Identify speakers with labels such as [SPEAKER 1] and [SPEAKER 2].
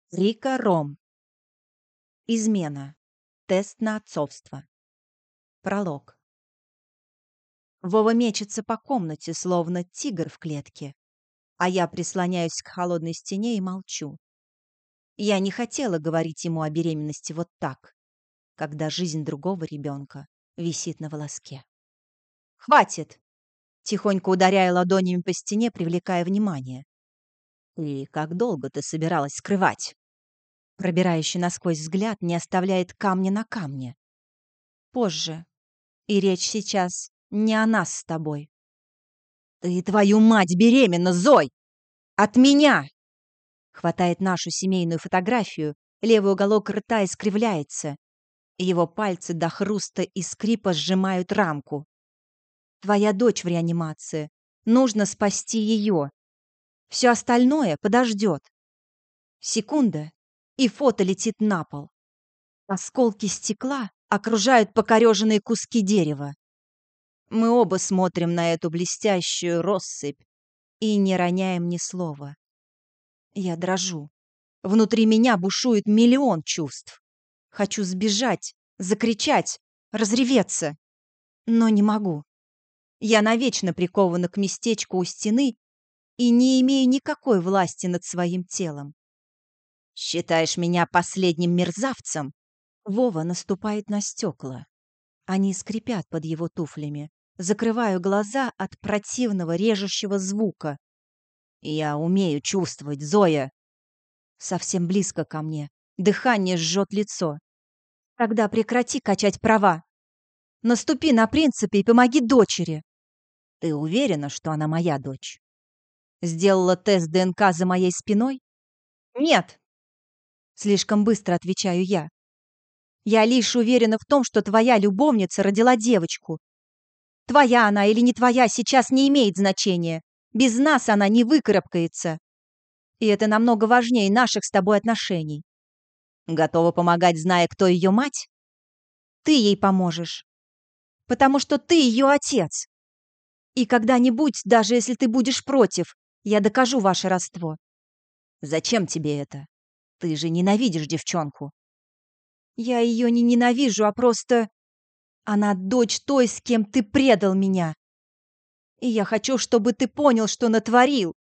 [SPEAKER 1] Рика Ром. Измена. Тест на отцовство. Пролог. Вова мечется по комнате, словно тигр в клетке, а я прислоняюсь к холодной стене и молчу. Я не хотела говорить ему о беременности вот так, когда жизнь другого ребенка висит на волоске. «Хватит!» Тихонько ударяя ладонями по стене, привлекая внимание. «И как долго ты собиралась скрывать?» Пробирающий насквозь взгляд не оставляет камня на камне. Позже. И речь сейчас не о нас с тобой. «Ты, твою мать, беременна, Зой! От меня!» Хватает нашу семейную фотографию, левый уголок рта искривляется. Его пальцы до хруста и скрипа сжимают рамку. «Твоя дочь в реанимации. Нужно спасти ее. Все остальное подождет». Секунда, и фото летит на пол. Осколки стекла окружают покореженные куски дерева. Мы оба смотрим на эту блестящую россыпь и не роняем ни слова. Я дрожу. Внутри меня бушует миллион чувств. Хочу сбежать, закричать, разреветься. Но не могу. Я навечно прикована к местечку у стены и не имею никакой власти над своим телом. «Считаешь меня последним мерзавцем?» Вова наступает на стекла. Они скрипят под его туфлями. Закрываю глаза от противного режущего звука. «Я умею чувствовать, Зоя!» Совсем близко ко мне. Дыхание жжет лицо. «Тогда прекрати качать права. Наступи на принципы и помоги дочери». «Ты уверена, что она моя дочь?» «Сделала тест ДНК за моей спиной?» «Нет!» Слишком быстро отвечаю я. «Я лишь уверена в том, что твоя любовница родила девочку. Твоя она или не твоя сейчас не имеет значения. Без нас она не выкарабкается. И это намного важнее наших с тобой отношений. Готова помогать, зная, кто ее мать? Ты ей поможешь. Потому что ты ее отец. И когда-нибудь, даже если ты будешь против, я докажу ваше родство». «Зачем тебе это? Ты же ненавидишь девчонку». «Я ее не ненавижу, а просто... Она дочь той, с кем ты предал меня. И я хочу, чтобы ты понял, что натворил.